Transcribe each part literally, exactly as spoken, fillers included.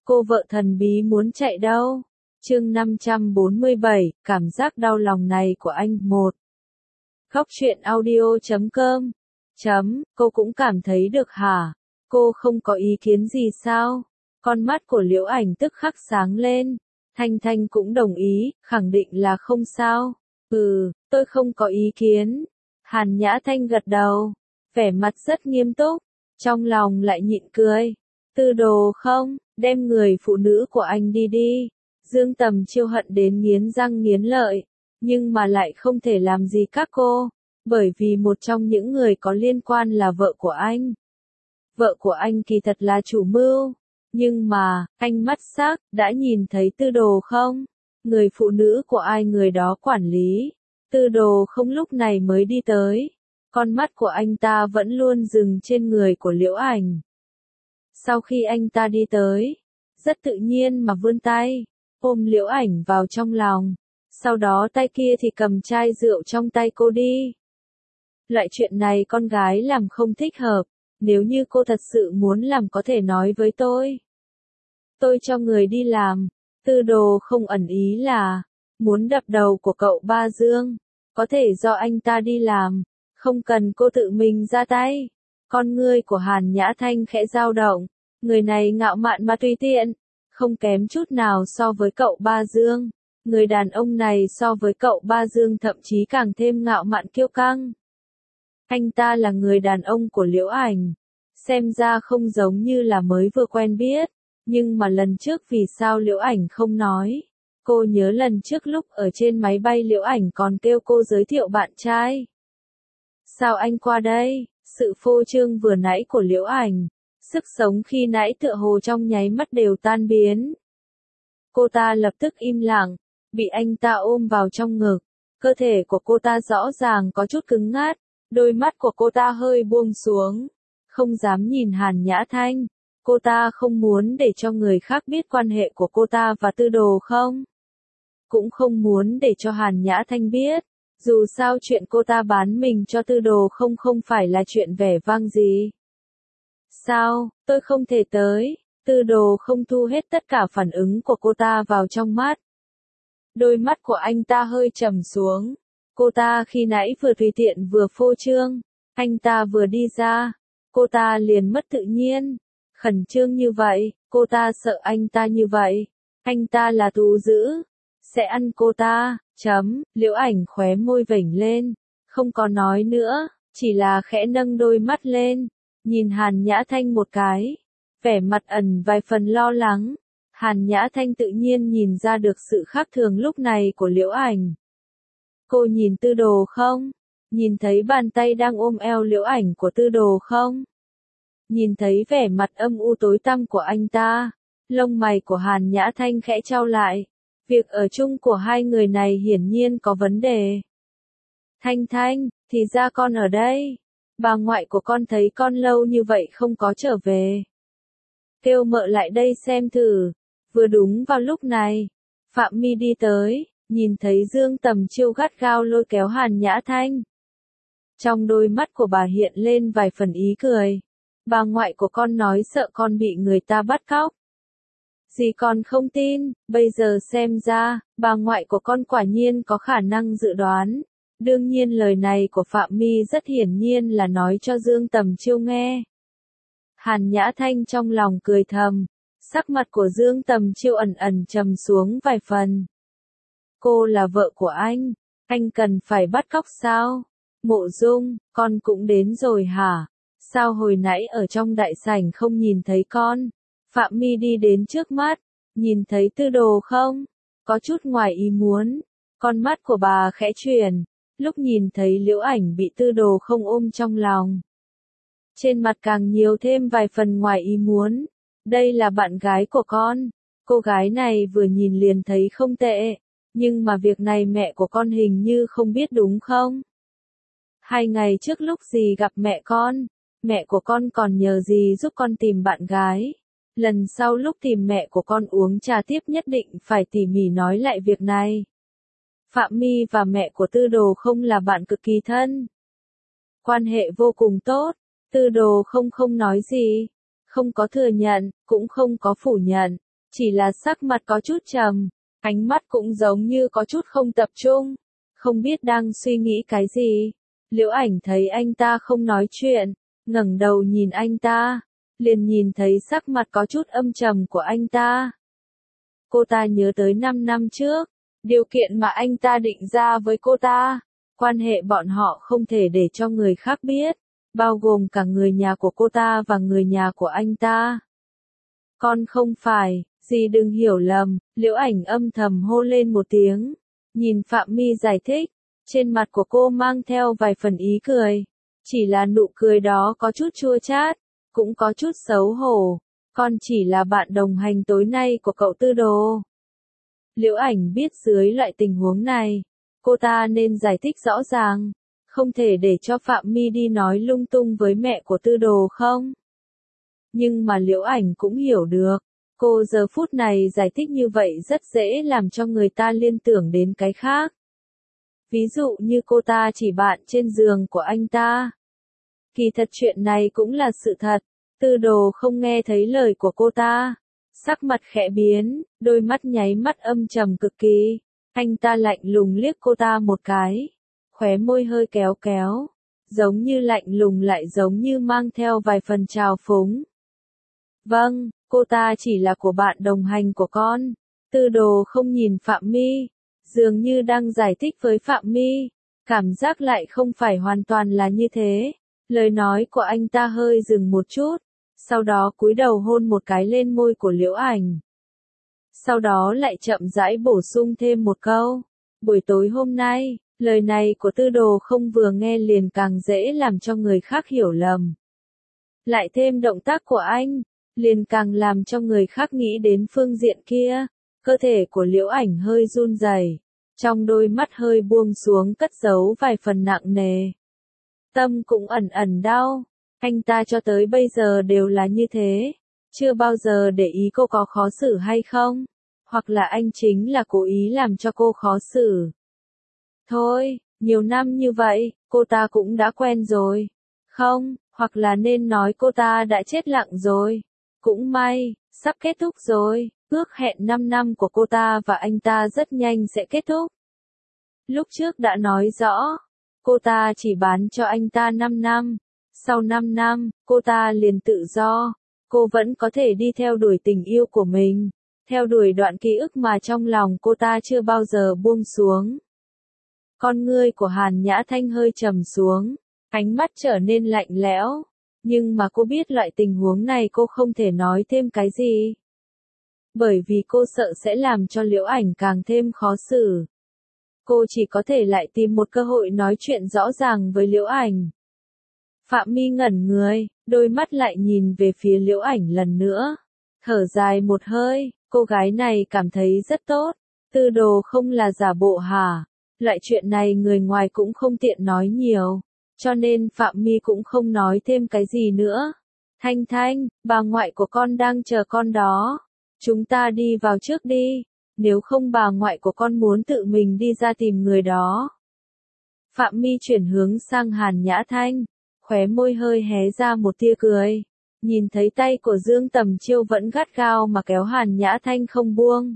Cô vợ thần bí muốn chạy đâu? Chương năm trăm bốn mươi bảy, cảm giác đau lòng này của anh. Một. Khóc chuyện audio chấm com. Chấm, cô cũng cảm thấy được hả? Cô không có ý kiến gì sao? Con mắt của Liễu Ảnh tức khắc sáng lên. Thanh Thanh cũng đồng ý, khẳng định là không sao. Ừ, tôi không có ý kiến. Hàn Nhã Thanh gật đầu, vẻ mặt rất nghiêm túc, trong lòng lại nhịn cười. Tư Đồ không, đem người phụ nữ của anh đi đi. Dương Tầm Chiêu hận đến nghiến răng nghiến lợi, nhưng mà lại không thể làm gì các cô, bởi vì một trong những người có liên quan là vợ của anh. Vợ của anh kỳ thật là chủ mưu, nhưng mà, anh mắt sắc, đã nhìn thấy Tư Đồ không? Người phụ nữ của ai người đó quản lý. Tư Đồ không lúc này mới đi tới, con mắt của anh ta vẫn luôn dừng trên người của Liễu Ảnh. Sau khi anh ta đi tới, rất tự nhiên mà vươn tay, ôm Liễu Ảnh vào trong lòng, sau đó tay kia thì cầm chai rượu trong tay cô đi. Loại chuyện này con gái làm không thích hợp, nếu như cô thật sự muốn làm có thể nói với tôi. Tôi cho người đi làm. Tư Đồ không ẩn ý là muốn đập đầu của cậu Ba Dương, có thể do anh ta đi làm, không cần cô tự mình ra tay. Con ngươi của Hàn Nhã Thanh khẽ dao động, người này ngạo mạn mà tùy tiện, không kém chút nào so với cậu Ba Dương. Người đàn ông này so với cậu Ba Dương thậm chí càng thêm ngạo mạn kiêu căng. Anh ta là người đàn ông của Liễu Ảnh, xem ra không giống như là mới vừa quen biết, nhưng mà lần trước vì sao Liễu Ảnh không nói? Cô nhớ lần trước lúc ở trên máy bay Liễu Ảnh còn kêu cô giới thiệu bạn trai. Sao anh qua đây? Sự phô trương vừa nãy của Liễu Ảnh, sức sống khi nãy tựa hồ trong nháy mắt đều tan biến. Cô ta lập tức im lặng, bị anh ta ôm vào trong ngực, cơ thể của cô ta rõ ràng có chút cứng ngắc, đôi mắt của cô ta hơi buông xuống, không dám nhìn Hàn Nhã Thanh. Cô ta không muốn để cho người khác biết quan hệ của cô ta và Tư Đồ không? Cũng không muốn để cho Hàn Nhã Thanh biết, dù sao chuyện cô ta bán mình cho Tư Đồ không không phải là chuyện vẻ vang gì. Sao, tôi không thể tới? Tư Đồ không thu hết tất cả phản ứng của cô ta vào trong mắt. Đôi mắt của anh ta hơi trầm xuống. Cô ta khi nãy vừa tùy tiện vừa phô trương, anh ta vừa đi ra, cô ta liền mất tự nhiên. Khẩn trương như vậy, cô ta sợ anh ta như vậy. Anh ta là thú dữ, sẽ ăn cô ta. Chấm, Liễu Ảnh khóe môi vểnh lên, không có nói nữa, chỉ là khẽ nâng đôi mắt lên, nhìn Hàn Nhã Thanh một cái, vẻ mặt ẩn vài phần lo lắng. Hàn Nhã Thanh tự nhiên nhìn ra được sự khác thường lúc này của Liễu Ảnh. Cô nhìn Tư Đồ không? Nhìn thấy bàn tay đang ôm eo Liễu Ảnh của Tư Đồ không? Nhìn thấy vẻ mặt âm u tối tăm của anh ta, lông mày của Hàn Nhã Thanh khẽ chau lại. Việc ở chung của hai người này hiển nhiên có vấn đề. Thanh Thanh, thì ra con ở đây. Bà ngoại của con thấy con lâu như vậy không có trở về. Kêu mợ lại đây xem thử. Vừa đúng vào lúc này, Phạm My đi tới, nhìn thấy Dương Tầm Chiêu gắt gao lôi kéo Hàn Nhã Thanh. Trong đôi mắt của bà hiện lên vài phần ý cười. Bà ngoại của con nói sợ con bị người ta bắt cóc. Dì con không tin, bây giờ xem ra, bà ngoại của con quả nhiên có khả năng dự đoán. Đương nhiên lời này của Phạm My rất hiển nhiên là nói cho Dương Tầm Chiêu nghe. Hàn Nhã Thanh trong lòng cười thầm, sắc mặt của Dương Tầm Chiêu ẩn ẩn trầm xuống vài phần. Cô là vợ của anh, anh cần phải bắt cóc sao? Mộ Dung, con cũng đến rồi hả? Sao hồi nãy ở trong đại sảnh không nhìn thấy con? Phạm My đi đến trước mắt, nhìn thấy Tư Đồ không? Có chút ngoài ý muốn, con mắt của bà khẽ chuyển, lúc nhìn thấy Liễu Ảnh bị Tư Đồ không ôm trong lòng. Trên mặt càng nhiều thêm vài phần ngoài ý muốn, đây là bạn gái của con, cô gái này vừa nhìn liền thấy không tệ, nhưng mà việc này mẹ của con hình như không biết đúng không? Hai ngày trước lúc dì gặp mẹ con, mẹ của con còn nhờ dì giúp con tìm bạn gái. Lần sau lúc tìm mẹ của con uống trà tiếp nhất định phải tỉ mỉ nói lại việc này. Phạm My và mẹ của Tư Đồ không là bạn cực kỳ thân. Quan hệ vô cùng tốt, Tư Đồ không không nói gì, không có thừa nhận, cũng không có phủ nhận. chỉ là sắc mặt có chút trầm, ánh mắt cũng giống như có chút không tập trung, không biết đang suy nghĩ cái gì. Liễu Ảnh thấy anh ta không nói chuyện, ngẩng đầu nhìn anh ta, liền nhìn thấy sắc mặt có chút âm trầm của anh ta. Cô ta nhớ tới năm năm trước, điều kiện mà anh ta định ra với cô ta, quan hệ bọn họ không thể để cho người khác biết, bao gồm cả người nhà của cô ta và người nhà của anh ta. Con không phải, dì đừng hiểu lầm, Liễu Ảnh âm thầm hô lên một tiếng, nhìn Phạm Mi giải thích, trên mặt của cô mang theo vài phần ý cười, chỉ là nụ cười đó có chút chua chát, cũng có chút xấu hổ, con chỉ là bạn đồng hành tối nay của cậu Tư Đồ. Liễu Ảnh biết dưới loại tình huống này, cô ta nên giải thích rõ ràng, không thể để cho Phạm Mi đi nói lung tung với mẹ của Tư Đồ không? Nhưng mà Liễu Ảnh cũng hiểu được, cô giờ phút này giải thích như vậy rất dễ làm cho người ta liên tưởng đến cái khác. Ví dụ như cô ta chỉ bạn trên giường của anh ta. Kỳ thật chuyện này cũng là sự thật, Tư Đồ không nghe thấy lời của cô ta. Sắc mặt khẽ biến, đôi mắt nháy mắt âm trầm cực kỳ. Anh ta lạnh lùng liếc cô ta một cái, khóe môi hơi kéo kéo, giống như lạnh lùng lại giống như mang theo vài phần trào phúng. Vâng, cô ta chỉ là của bạn đồng hành của con. Tư Đồ không nhìn Phạm Mi, dường như đang giải thích với Phạm Mi, cảm giác lại không phải hoàn toàn là như thế. Lời nói của anh ta hơi dừng một chút, sau đó cúi đầu hôn một cái lên môi của Liễu Ảnh. Sau đó lại chậm rãi bổ sung thêm một câu, buổi tối hôm nay, lời này của Tư Đồ không vừa nghe liền càng dễ làm cho người khác hiểu lầm. Lại thêm động tác của anh, liền càng làm cho người khác nghĩ đến phương diện kia. Cơ thể của Liễu Ảnh hơi run rẩy, trong đôi mắt hơi buông xuống cất giấu vài phần nặng nề. Tâm cũng ẩn ẩn đau, anh ta cho tới bây giờ đều là như thế, chưa bao giờ để ý cô có khó xử hay không, hoặc là anh chính là cố ý làm cho cô khó xử. Thôi, nhiều năm như vậy, cô ta cũng đã quen rồi. Không, hoặc là nên nói cô ta đã chết lặng rồi. Cũng may, sắp kết thúc rồi, ước hẹn năm năm của cô ta và anh ta rất nhanh sẽ kết thúc. Lúc trước đã nói rõ, cô ta chỉ bán cho anh ta năm năm, sau năm năm, cô ta liền tự do, cô vẫn có thể đi theo đuổi tình yêu của mình, theo đuổi đoạn ký ức mà trong lòng cô ta chưa bao giờ buông xuống. Con ngươi của Hàn Nhã Thanh hơi trầm xuống, ánh mắt trở nên lạnh lẽo, nhưng mà cô biết loại tình huống này cô không thể nói thêm cái gì. Bởi vì cô sợ sẽ làm cho Liễu Ảnh càng thêm khó xử. Cô chỉ có thể lại tìm một cơ hội nói chuyện rõ ràng với Liễu Ảnh. Phạm Mi ngẩn người, đôi mắt lại nhìn về phía Liễu Ảnh lần nữa. Thở dài một hơi, cô gái này cảm thấy rất tốt. Tư Đồ không là giả bộ hả? Loại chuyện này người ngoài cũng không tiện nói nhiều, cho nên Phạm Mi cũng không nói thêm cái gì nữa. Thanh Thanh, bà ngoại của con đang chờ con đó. Chúng ta đi vào trước đi, nếu không bà ngoại của con muốn tự mình đi ra tìm người đó. Phạm Mi chuyển hướng sang Hàn Nhã Thanh, khóe môi hơi hé ra một tia cười. Nhìn thấy tay của Dương Tầm Chiêu vẫn gắt gao mà kéo Hàn Nhã Thanh không buông.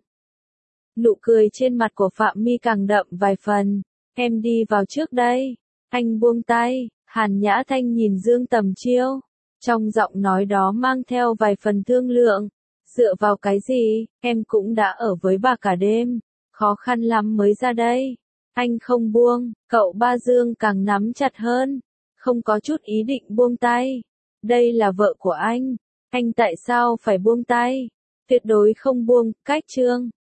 Nụ cười trên mặt của Phạm Mi càng đậm vài phần. Em đi vào trước đây. Anh buông tay. Hàn Nhã Thanh nhìn Dương Tầm Chiêu, trong giọng nói đó mang theo vài phần thương lượng. Dựa vào cái gì, em cũng đã ở với bà cả đêm, khó khăn lắm mới ra đây. Anh không buông, cậu Ba Dương càng nắm chặt hơn, không có chút ý định buông tay. Đây là vợ của anh, anh tại sao phải buông tay? Tuyệt đối không buông, cách chương.